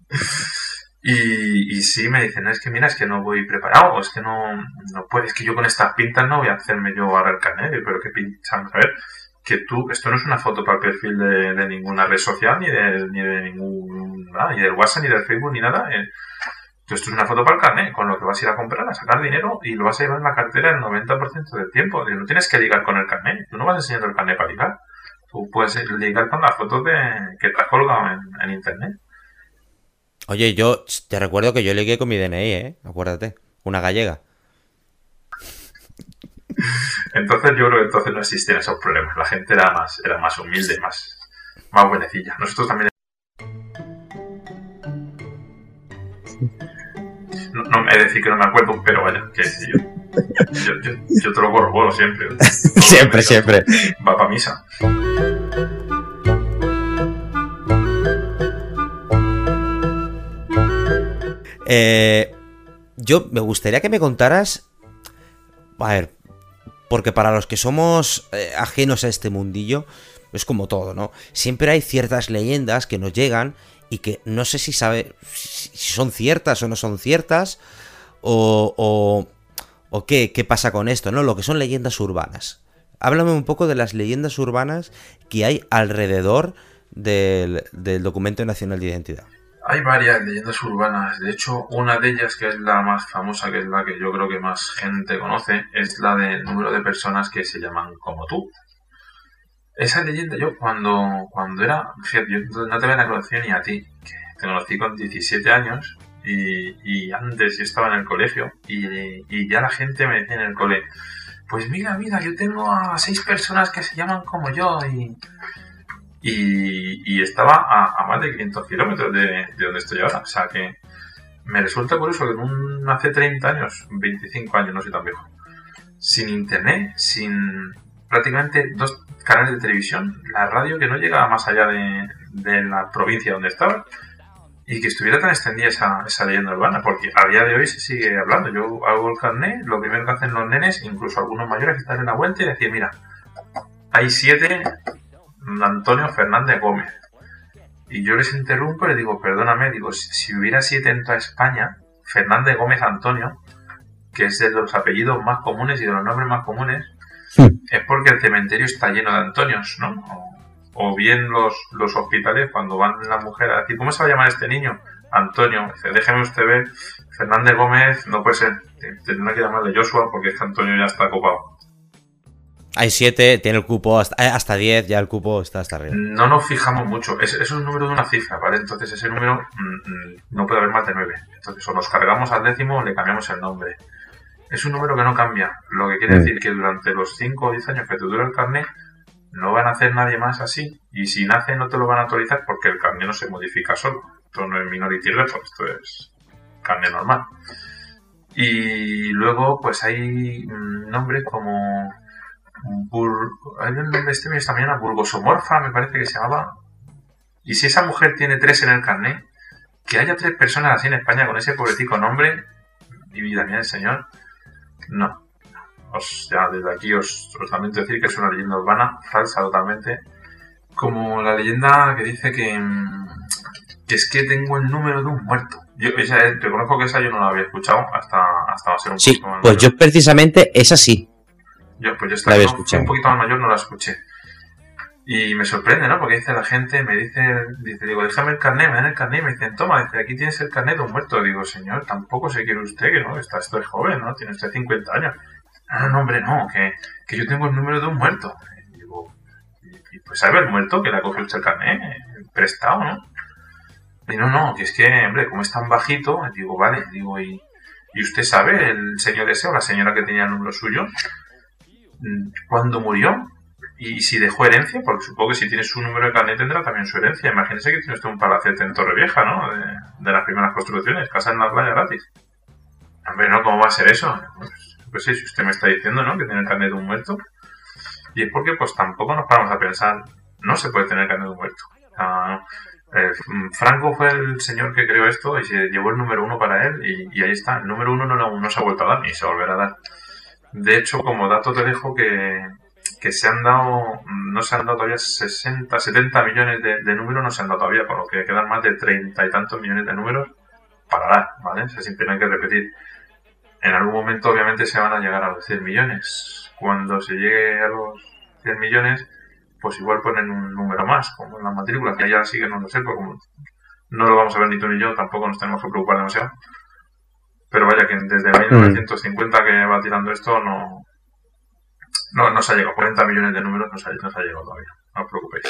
C: Y sí, me dicen, es que mira, es que no voy preparado, o es que no puedo, es que yo con estas pintas no voy a hacerme yo ahora el carnet, pero qué pintas, a ver, que esto no es una foto para el perfil de ninguna red social, ni de ningún, nada, ni del WhatsApp, ni del Facebook, ni nada. Esto es una foto para el carnet, con lo que vas a ir a comprar, a sacar dinero y lo vas a llevar en la cartera el 90% del tiempo. No tienes que ligar con el carnet, tú no vas enseñando el carnet para ligar. Tú puedes ligar con las fotos que te has colgado en internet.
B: Oye, yo te recuerdo que yo ligué con mi DNI, acuérdate, una gallega.
C: Entonces yo creo que entonces no existían esos problemas. La gente era más humilde, más buenecilla. Nosotros también... No me decir que no me acuerdo, pero vaya, que yo te lo corroboro siempre.
D: Siempre.
C: Va para misa.
B: yo me gustaría que me contaras, a ver, porque para los que somos ajenos a este mundillo, es como todo, ¿no? Siempre hay ciertas leyendas que nos llegan y que no sé si son ciertas o no son ciertas, o qué pasa con esto, ¿no? Lo que son leyendas urbanas. Háblame un poco de las leyendas urbanas que hay alrededor del Documento Nacional de Identidad.
C: Hay varias leyendas urbanas. De hecho, una de ellas, que es la más famosa, que es la que yo creo que más gente conoce, es la del número de personas que se llaman como tú. Esa leyenda, yo cuando era... Fíjate, yo no te había conocido ni a ti, que te conocí con 17 años y antes yo estaba en el colegio y ya la gente me decía en el cole, pues mira, yo tengo a 6 personas que se llaman como yo y estaba a más de 500 kilómetros de donde estoy ahora. O sea que me resulta curioso que hace 30 años, 25 años, no soy tan viejo, sin internet, sin prácticamente 2 canales de televisión, la radio que no llegaba más allá de la provincia donde estaba, y que estuviera tan extendida esa leyenda urbana, porque a día de hoy se sigue hablando. Yo hago el carnet, lo primero que hacen los nenes, incluso algunos mayores, que están en la vuelta y decir, mira, hay 7 Antonio Fernández Gómez. Y yo les interrumpo y les digo, perdóname, digo, si hubiera 7 en toda España, Fernández Gómez Antonio, que es de los apellidos más comunes y de los nombres más comunes, es porque el cementerio está lleno de Antonios, ¿no? O bien los hospitales, cuando van las mujeres a decir, ¿cómo se va a llamar este niño? Antonio. Dice, déjeme usted ver, Fernández Gómez no puede ser, tendrá que llamarle Joshua porque este Antonio ya está copado.
B: Hay 7, tiene el cupo hasta 10, ya el cupo está hasta arriba.
C: No nos fijamos mucho, es un número de una cifra, ¿vale? Entonces ese número no puede haber más de 9. Entonces o nos cargamos al décimo o le cambiamos el nombre. Es un número que no cambia, lo que quiere decir que durante los 5 o 10 años que te dura el carnet no van a hacer nadie más así, y si nace no te lo van a actualizar porque el carnet no se modifica solo. Esto no es Minority Report, esto es carnet normal. Y luego pues hay nombres como hay un nombre esta mañana, Burgosomorfa me parece que se llamaba, y si esa mujer tiene 3 en el carnet, que haya 3 personas así en España con ese pobretico nombre, mi vida mía del señor, no. Ya desde aquí os lamento decir que es una leyenda urbana falsa totalmente, como la leyenda que dice que es que tengo el número de un muerto. Yo reconozco que esa yo no la había escuchado hasta va a ser un
D: sí,
C: poquito más
D: pues
C: mayor.
D: Yo precisamente esa sí.
C: Yo
D: la había escuchado.
C: Un poquito más mayor no la escuché. Y me sorprende, ¿no? Porque dice la gente, digo, déjame el carnet, me dan el carnet y me dicen, toma, dice, aquí tienes el carnet de un muerto. Digo, señor, tampoco se quiere usted, que no, esto es joven, ¿no? Tiene usted 50 años. No, hombre, no, que yo tengo el número de un muerto. Y digo, y pues sabe el muerto que le ha cogido usted el carnet, prestado, ¿no? Y no, que es que, hombre, como es tan bajito, digo, vale, digo, y usted sabe, el señor ese o la señora que tenía el número suyo, cuándo murió y si dejó herencia, porque supongo que si tiene su número de carnet tendrá también su herencia. Imagínese que tiene usted un palacete en Torrevieja, ¿no? De las primeras construcciones, casa en la playa gratis. Hombre, ¿no? ¿Cómo va a ser eso? Pues sí, si usted me está diciendo, ¿no? Que tiene el carnet de un muerto. Y es porque pues tampoco nos paramos a pensar, no se puede tener el carnet de un muerto. Franco fue el señor que creó esto y se llevó el número 1 para él y ahí está. El número 1 no se ha vuelto a dar ni se volverá a dar. De hecho, como dato te dejo que no se han dado todavía 60, 70 millones de números, no se han dado todavía, por lo que quedan más de 30 y tantos millones de números para dar, ¿vale? Se siempre hay que repetir. En algún momento, obviamente, se van a llegar a los 100 millones. Cuando se llegue a los 100 millones, pues igual ponen un número más, como en las matrículas, que ya sí que no lo sé, porque no lo vamos a ver ni tú ni yo, tampoco nos tenemos que preocupar demasiado. Pero vaya que desde 1950 que va tirando esto no se ha llegado. 40 millones de números no se ha llegado todavía. No os preocupéis.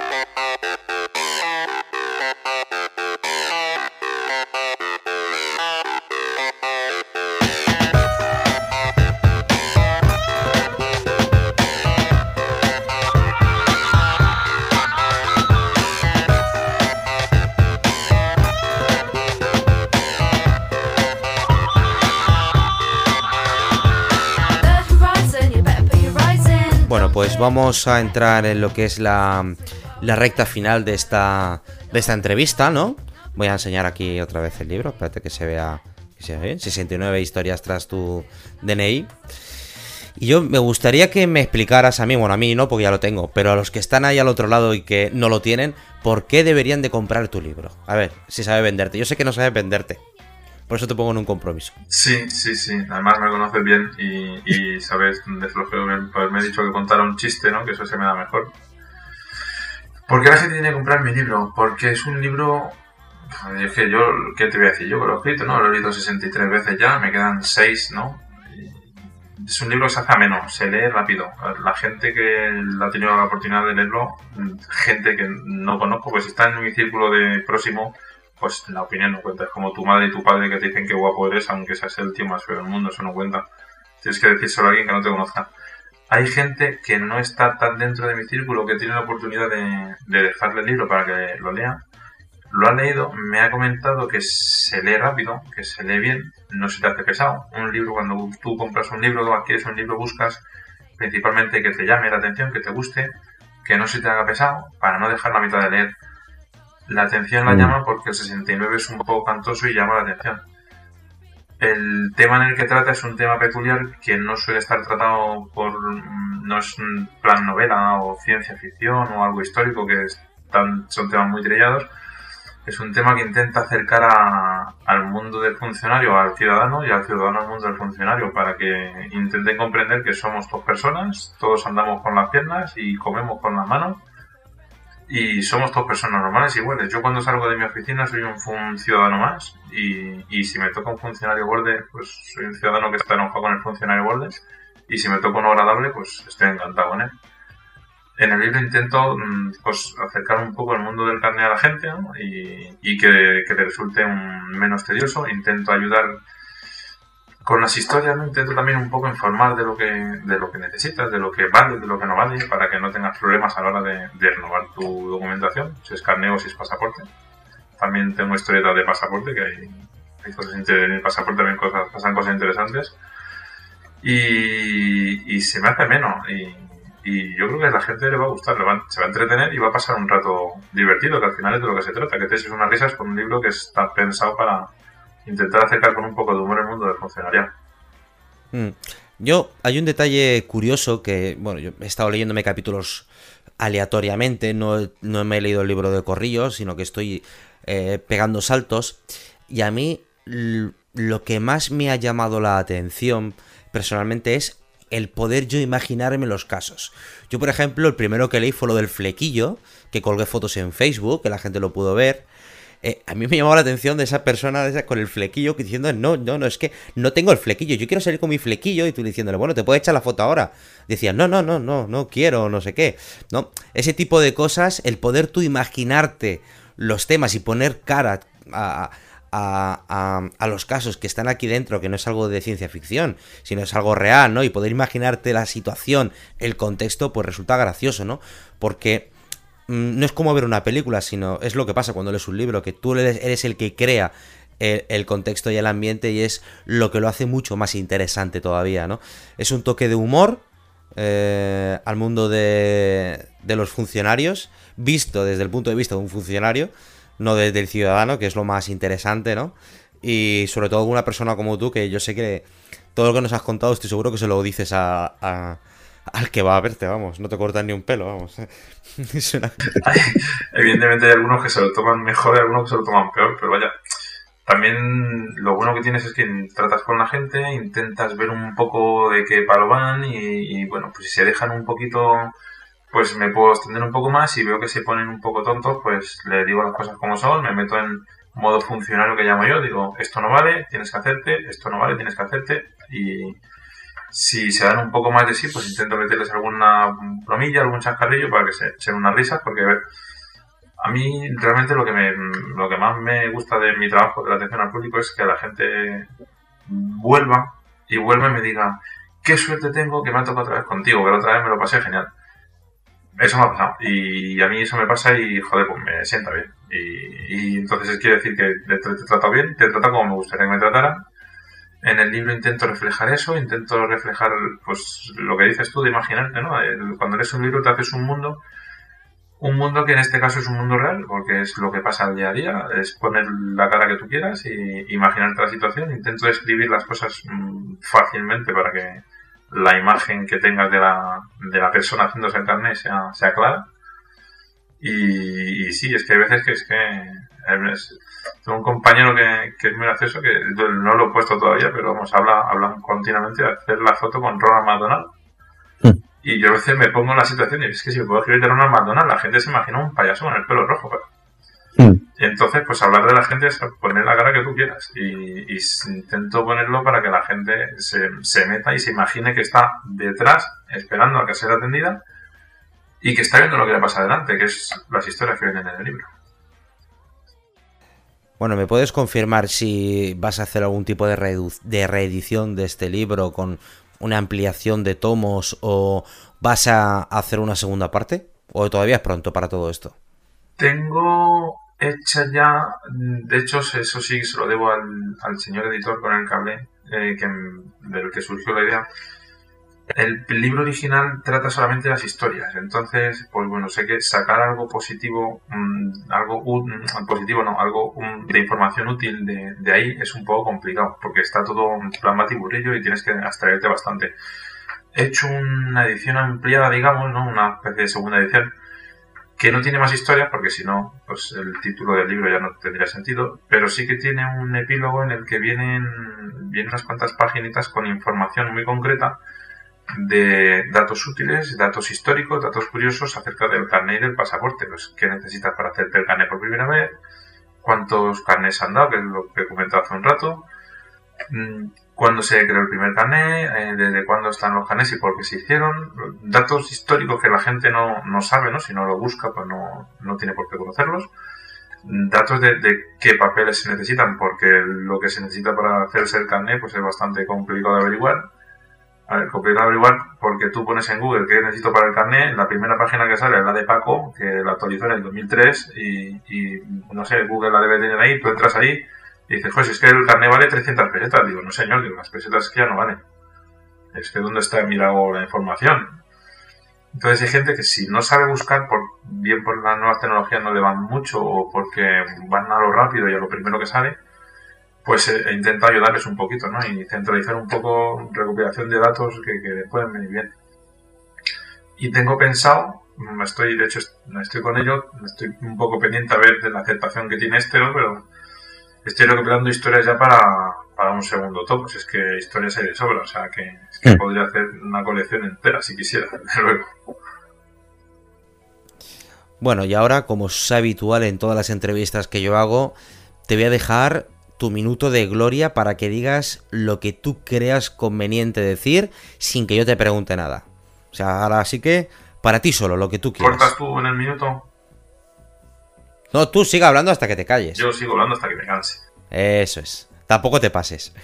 B: Bueno, pues vamos a entrar en lo que es la recta final de esta entrevista, ¿no? Voy a enseñar aquí otra vez el libro, espérate que se vea Sí, 69 historias tras tu DNI. Y yo me gustaría que me explicaras a mí, bueno, a mí no, porque ya lo tengo, pero a los que están ahí al otro lado y que no lo tienen, ¿por qué deberían de comprar tu libro? A ver, si sabe venderte. Yo sé que no sabe venderte, por eso te pongo en un compromiso.
C: Sí. Además me conoces bien y sabes de flojeo me he dicho que contara un chiste, ¿no? Que eso se me da mejor. ¿Por qué la gente tiene que comprar mi libro? Porque es un libro... Es que yo, ¿qué te voy a decir? Yo lo he escrito, ¿no? Lo he leído 63 veces ya, me quedan 6, ¿no? Es un libro que se hace ameno, se lee rápido. La gente que ha tenido la oportunidad de leerlo, gente que no conozco, pues está en mi círculo de próximo, pues la opinión no cuenta. Es como tu madre y tu padre que te dicen que guapo eres, aunque seas el tío más feo del mundo, eso no cuenta. Tienes que decírselo a alguien que no te conozca. Hay gente que no está tan dentro de mi círculo, que tiene la oportunidad de dejarle el libro para que lo lea. Lo ha leído, me ha comentado que se lee rápido, que se lee bien, no se te hace pesado. Un libro, cuando tú compras un libro o adquieres un libro, buscas principalmente que te llame la atención, que te guste, que no se te haga pesado, para no dejar la mitad de leer. La atención la llama porque el 69 es un poco cantoso y llama la atención. El tema en el que trata es un tema peculiar que no suele estar tratado no es un plan novela o ciencia ficción o algo histórico, que son temas muy trillados. Es un tema que intenta acercar al mundo del funcionario, al ciudadano, y al ciudadano al mundo del funcionario, para que intenten comprender que somos dos personas, todos andamos con las piernas y comemos con las manos, y somos dos personas normales iguales. Yo cuando salgo de mi oficina soy un ciudadano más, y si me toca un funcionario borde, pues soy un ciudadano que está enojado con el funcionario borde, y si me toca uno agradable, pues estoy encantado con él. En el libro intento pues acercar un poco el mundo del carné a la gente, ¿no? y que le resulte menos tedioso. Intento ayudar con las historias, ¿no? Intento también un poco informar de lo que necesitas, de lo que vale, de lo que no vale, para que no tengas problemas a la hora de renovar tu documentación, si es carné o si es pasaporte. También tengo historietas de pasaporte, que hay cosas en el pasaporte, también pasan cosas interesantes, y se me hace menos, y yo creo que a la gente le va a gustar, se va a entretener y va a pasar un rato divertido, que al final es de lo que se trata, que te eches unas risas con un libro que está pensado para intentar acercar con un poco de humor el mundo del funcionariado.
B: Hay un detalle curioso que, bueno, yo he estado leyéndome capítulos aleatoriamente, no me he leído el libro de corrillo, sino que estoy pegando saltos, y a mí lo que más me ha llamado la atención personalmente es el poder yo imaginarme los casos. Yo, por ejemplo, el primero que leí fue lo del flequillo, que colgué fotos en Facebook, que la gente lo pudo ver. A mí me llamaba la atención de esa persona con el flequillo diciendo, no, es que no tengo el flequillo, yo quiero salir con mi flequillo, y tú diciéndole, bueno, te puedo echar la foto ahora. Decía, no quiero, no sé qué. No, ese tipo de cosas, el poder tú imaginarte los temas y poner cara a los casos que están aquí dentro, que no es algo de ciencia ficción, sino es algo real, ¿no? Y poder imaginarte la situación, el contexto, pues resulta gracioso, ¿no? Porque no es como ver una película, sino es lo que pasa cuando lees un libro, que tú eres el que crea el contexto y el ambiente, y es lo que lo hace mucho más interesante todavía, ¿no? Es un toque de humor al mundo de los funcionarios, visto desde el punto de vista de un funcionario, no desde el ciudadano, que es lo más interesante, ¿no? Y sobre todo una persona como tú, que yo sé que todo lo que nos has contado estoy seguro que se lo dices al que va a verte, vamos, no te cortas ni un pelo, vamos.
C: Evidentemente hay algunos que se lo toman mejor y algunos que se lo toman peor, pero vaya, también lo bueno que tienes es que tratas con la gente, intentas ver un poco de qué palo van, y bueno, pues si se dejan un poquito, pues me puedo extender un poco más, y veo que se ponen un poco tontos, pues le digo las cosas como son, me meto en modo funcionario que llamo yo, digo, esto no vale, tienes que hacerte, esto no vale, tienes que hacerte, y si se dan un poco más de sí, pues intento meterles alguna bromilla, algún chascarrillo para que se echen unas risas, porque a ver, a mí realmente lo que más me gusta de mi trabajo de la atención al público es que la gente vuelva y me diga, qué suerte tengo que me ha tocado otra vez contigo, que la otra vez me lo pasé genial. Eso me ha pasado, y a mí eso me pasa y, joder, pues me sienta bien. Y entonces quiere decir que te trato bien, te trata como me gustaría que me trataran. En el libro intento reflejar eso, intento reflejar pues lo que dices tú de imaginarte, ¿no? Cuando lees un libro te haces un un mundo que en este caso es un mundo real, porque es lo que pasa al día a día, es poner la cara que tú quieras y imaginarte la situación. Intento describir las cosas fácilmente para que la imagen que tengas de la persona haciéndose el carnet sea clara. Y sí, es que hay veces tengo un compañero que es muy gracioso, que no lo he puesto todavía, pero vamos, hablan continuamente de hacer la foto con Ronald McDonald. Y yo a veces me pongo en la situación y es que si me puedo escribir de Ronald McDonald, la gente se imagina un payaso con el pelo rojo. Y entonces, pues hablar de la gente es poner la cara que tú quieras. Y intento ponerlo para que la gente se meta y se imagine que está detrás, esperando a que sea atendida, y que está viendo lo que le pasa adelante, que es las historias que vienen en el libro.
B: Bueno, ¿me puedes confirmar si vas a hacer algún tipo de reedición de este libro con una ampliación de tomos o vas a hacer una segunda parte? ¿O todavía es pronto para todo esto?
C: Tengo hecha ya, de hecho eso sí se lo debo al señor editor con el que hablé, del que surgió la idea. El libro original trata solamente de las historias, entonces, pues bueno, sé que sacar algo positivo, algo de información útil de ahí es un poco complicado, porque está todo en plan batiburrillo y tienes que abstraerte bastante. He hecho una edición ampliada, digamos, ¿no? Una especie de segunda edición, que no tiene más historias, porque si no, pues el título del libro ya no tendría sentido, pero sí que tiene un epílogo en el que vienen unas cuantas paginitas con información muy concreta de datos útiles, datos históricos, datos curiosos acerca del carnet y del pasaporte. Pues, ¿qué necesitas para hacerte el carnet por primera vez? ¿Cuántos carnets han dado? Que es lo que he comentado hace un rato. ¿Cuándo se creó el primer carnet? ¿Desde cuándo están los carnets y por qué se hicieron? Datos históricos que la gente no sabe, ¿no? Si no lo busca, pues no tiene por qué conocerlos. Datos de qué papeles se necesitan, porque lo que se necesita para hacerse el carnet pues es bastante complicado de averiguar. Complicado de averiguar porque tú pones en Google qué necesito para el carnet, la primera página que sale es la de Paco, que la actualizó en el 2003 y no sé, Google la debe tener ahí, tú entras ahí y dices, pues es que el carnet vale 300 pesetas. Digo, no señor, las pesetas que ya no valen. Es que ¿dónde está mirado la información? Entonces hay gente que si no sabe buscar, bien por las nuevas tecnologías no le van mucho o porque van a lo rápido y a lo primero que sale, pues he intentado ayudarles un poquito, ¿no? Y centralizar un poco recopilación de datos que pueden venir bien. Y tengo pensado, estoy con ello, estoy un poco pendiente a ver de la aceptación que tiene pero estoy recopilando historias ya para un segundo tomo. Si es que historias hay de sobra, o sea que podría hacer una colección entera si quisiera, desde luego.
B: Bueno, y ahora, como es habitual en todas las entrevistas que yo hago, te voy a dejar tu minuto de gloria para que digas lo que tú creas conveniente decir sin que yo te pregunte nada. O sea, ahora sí que para ti solo, lo que tú quieras.
C: ¿Cortas tú en el minuto?
B: No, tú siga hablando hasta que te calles.
C: Yo sigo hablando hasta que me canse.
B: Eso es. Tampoco te pases.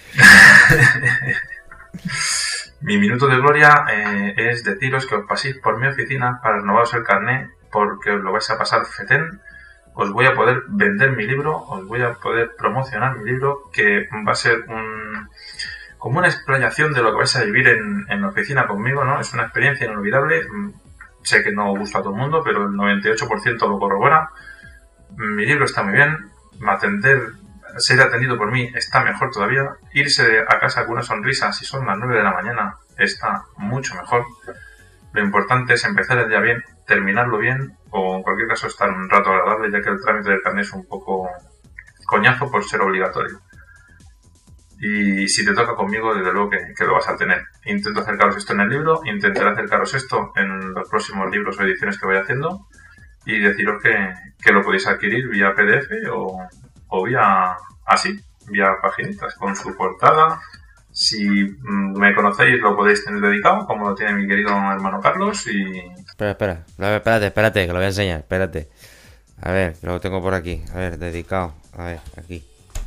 C: Mi minuto de gloria es deciros que os paséis por mi oficina para renovaros el carnet, porque os lo vais a pasar fetén. Os voy a poder vender mi libro, os voy a poder promocionar mi libro, que va a ser como una explayación de lo que vais a vivir en la oficina conmigo, ¿no? Es una experiencia inolvidable. Sé que no gusta a todo el mundo, pero el 98% lo corrobora. Mi libro está muy bien. Ser atendido por mí está mejor todavía. Irse a casa con una sonrisa, si son las 9 de la mañana, está mucho mejor. Lo importante es empezar el día bien, terminarlo bien, o en cualquier caso estar un rato agradable, ya que el trámite del carnet es un poco coñazo por ser obligatorio. Y si te toca conmigo, desde luego que lo vas a tener. Intento acercaros esto en el libro, intentaré acercaros esto en los próximos libros o ediciones que voy haciendo, y deciros que lo podéis adquirir vía PDF o vía paginitas, con su portada. Si me conocéis, lo podéis tener dedicado, como lo tiene mi querido hermano Carlos.
B: Espérate, que lo voy a enseñar. Espérate. A ver, lo tengo por aquí. A ver, dedicado. A ver, aquí.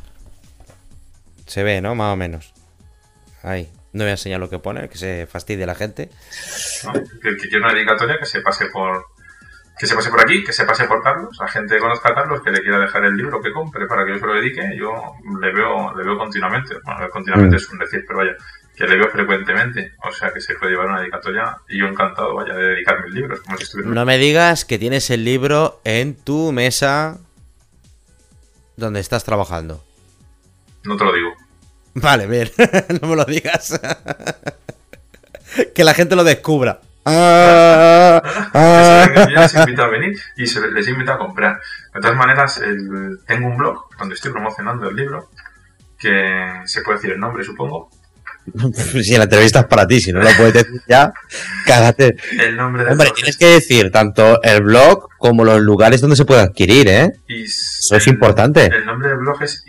B: Se ve, ¿no? Más o menos. Ahí. No voy a enseñar lo que pone, que se fastidie la gente.
C: No, que quiere una dedicatoria, que se pase por aquí, que se pase por Carlos, la gente que conozca a Carlos, que le quiera dejar el libro, que compre para que yo se lo dedique. Yo le veo continuamente, bueno, continuamente es un decir, pero vaya, que le veo frecuentemente, o sea que se puede llevar una dedicatoria y yo encantado, vaya, de dedicar mis libros, como si estuviera...
B: No me digas que tienes el libro en tu mesa donde estás trabajando.
C: No te lo digo.
B: Vale, bien, no me lo digas. Que la gente lo descubra.
C: Yo les invito a venir y les invito a comprar. De todas maneras, tengo un blog donde estoy promocionando el libro, que se puede decir el nombre, supongo.
D: Si la entrevista es para ti, si no lo puedes decir ya, cágate.
C: El nombre del
D: Hombre,
C: blog
D: tienes que decir tanto el blog como los lugares donde se puede adquirir, ¿eh? Eso es importante.
C: El nombre del blog es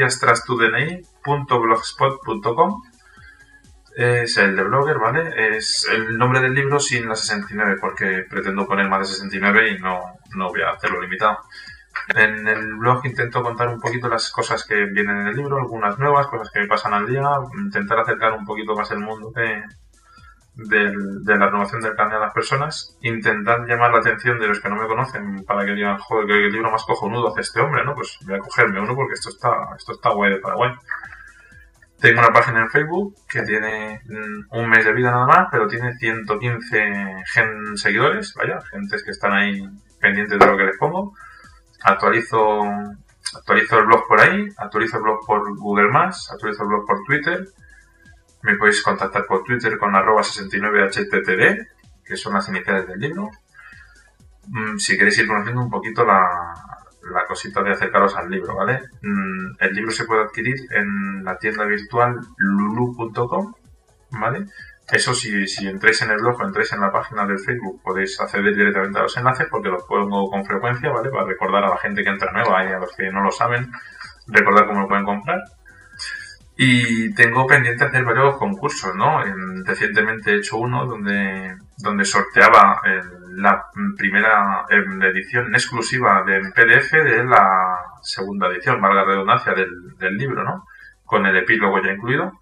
C: historiastrastudni.blogspot.com. Es el de Blogger, ¿vale? Es el nombre del libro sin la 69, porque pretendo poner más de 69 y no voy a hacerlo limitado. En el blog intento contar un poquito las cosas que vienen en el libro, algunas nuevas, cosas que me pasan al día, intentar acercar un poquito más el mundo de la renovación del carnet a las personas, intentar llamar la atención de los que no me conocen para que digan, joder, qué libro más cojonudo hace este hombre, ¿no? Pues voy a cogerme uno porque esto está guay de Paraguay. Tengo una página en Facebook que tiene un mes de vida nada más, pero tiene 115 seguidores, vaya, gentes que están ahí pendientes de lo que les pongo. Actualizo el blog por ahí, actualizo el blog por Google+, actualizo el blog por Twitter. Me podéis contactar por Twitter con @69httd, que son las iniciales del libro. Si queréis ir conociendo un poquito la cosita de acercaros al libro, ¿vale? El libro se puede adquirir en la tienda virtual lulu.com, ¿vale? Eso si entráis en el blog o entráis en la página del Facebook podéis acceder directamente a los enlaces porque los pongo con frecuencia, ¿vale? Para recordar a la gente que entra nueva y a los que no lo saben, recordar cómo lo pueden comprar. Y tengo pendiente hacer varios concursos, ¿no? Recientemente he hecho uno donde sorteaba la primera edición en exclusiva en PDF de la segunda edición, valga la redundancia, del libro, ¿no? Con el epílogo ya incluido.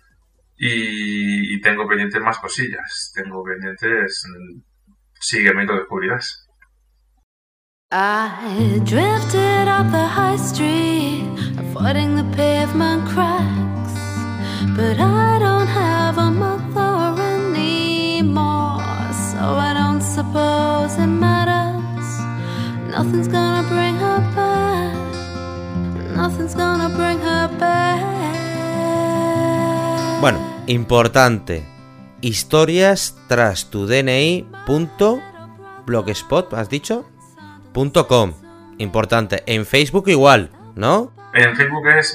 C: Y tengo pendientes más cosillas. Tengo pendientes... Sígueme y lo descubrirás.
E: I drifted up the high street, avoiding the pavement cracks, but I don't have a mother anymore, so I don't suppose it matters. Nothing's gonna bring her back. Nothing's gonna bring her back.
B: Bueno, importante. historiastrastudni.blogspot, ¿has dicho? .com. Importante. En Facebook igual, ¿no?
C: En Facebook es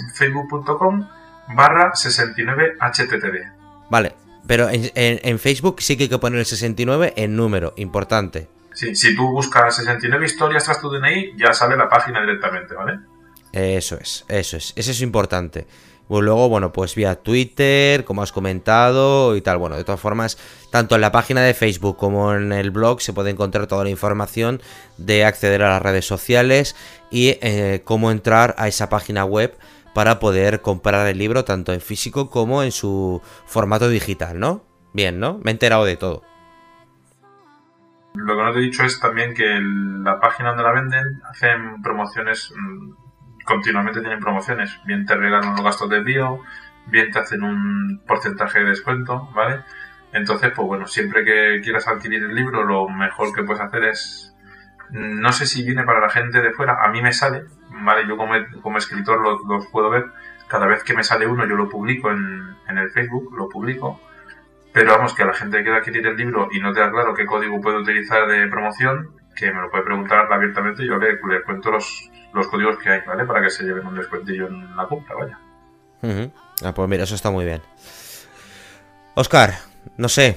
C: facebook.com/69httd.
B: Vale, pero en Facebook sí que hay que poner el 69 en número. Importante.
C: Sí, si tú buscas 69 historias tras tu DNI, ya sale la página directamente, ¿vale?
B: Eso es importante. Pues luego, bueno, pues vía Twitter, como has comentado y tal. Bueno, de todas formas, tanto en la página de Facebook como en el blog se puede encontrar toda la información de acceder a las redes sociales y cómo entrar a esa página web para poder comprar el libro tanto en físico como en su formato digital, ¿no? Bien, ¿no? Me he enterado de todo.
C: Lo que no te he dicho es también que la página donde la venden hacen promociones... Continuamente tienen promociones, bien te regalan los gastos de envío, bien te hacen un porcentaje de descuento, ¿vale? Entonces, pues bueno, siempre que quieras adquirir el libro, lo mejor que puedes hacer es, no sé si viene para la gente de fuera, a mí me sale, ¿vale? Yo como escritor los puedo ver, cada vez que me sale uno yo lo publico en el Facebook, lo publico, pero vamos, que a la gente que quiera adquirir el libro y no tenga claro qué código puede utilizar de promoción, que me lo puede preguntar abiertamente y yo le cuento los códigos que hay, ¿vale? Para que se lleven un descuentillo en la compra, vaya.
B: Pues mira, eso está muy bien. Óscar, no sé,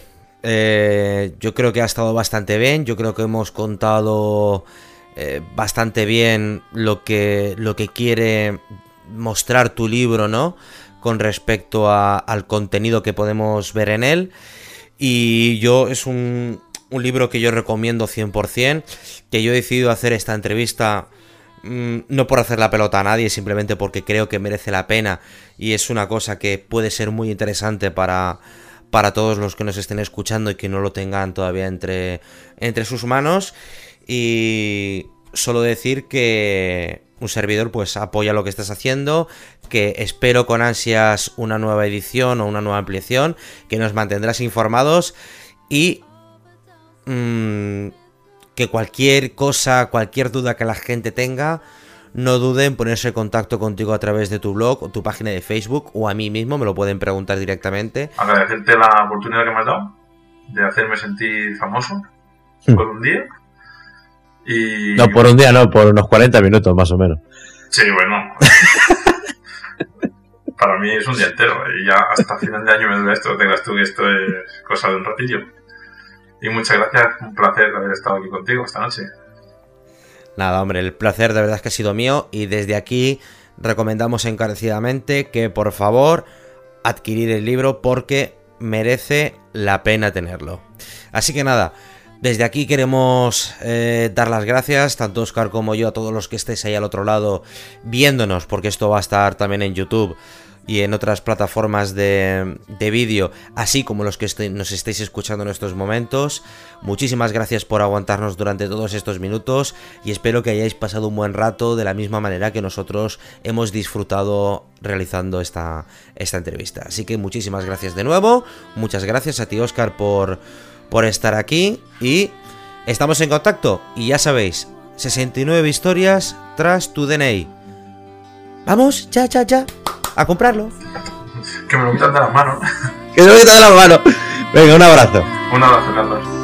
B: yo creo que ha estado bastante bien, yo creo que hemos contado bastante bien lo que quiere mostrar tu libro, ¿no? Con respecto al contenido que podemos ver en él. Y yo es un libro que yo recomiendo 100%, que yo he decidido hacer esta entrevista no por hacer la pelota a nadie, simplemente porque creo que merece la pena y es una cosa que puede ser muy interesante para todos los que nos estén escuchando y que no lo tengan todavía entre sus manos. Y solo decir que un servidor pues apoya lo que estás haciendo, que espero con ansias una nueva edición o una nueva ampliación, que nos mantendrás informados y que cualquier cosa, cualquier duda que la gente tenga, no duden en ponerse en contacto contigo a través de tu blog o tu página de Facebook o a mí mismo, me lo pueden preguntar directamente.
C: Agradecerte la oportunidad que me has dado de hacerme sentir famoso por un día. Y...
D: No, por un día no, por unos 40 minutos más o menos.
C: Sí, bueno. Para mí es un día entero y ya hasta final de año me dura esto, tengas tú que esto es cosa de un ratillo. Y muchas gracias, un placer haber estado aquí contigo esta noche.
B: Nada, hombre, el placer de verdad es que ha sido mío y desde aquí recomendamos encarecidamente que por favor adquirir el libro porque merece la pena tenerlo. Así que nada, desde aquí queremos dar las gracias, tanto Óscar como yo, a todos los que estéis ahí al otro lado viéndonos, porque esto va a estar también en YouTube y en otras plataformas de vídeo, así como los que nos estéis escuchando en estos momentos. Muchísimas gracias por aguantarnos durante todos estos minutos y espero que hayáis pasado un buen rato de la misma manera que nosotros hemos disfrutado realizando esta entrevista. Así que muchísimas gracias de nuevo, muchas gracias a ti, Óscar, por estar aquí y estamos en contacto. Y ya sabéis, 69 historias tras tu DNI. Vamos, ya, a comprarlo.
C: Que me lo quitan de las manos.
D: Que se lo quitan de las manos. Venga, un abrazo.
C: Un abrazo, Carlos.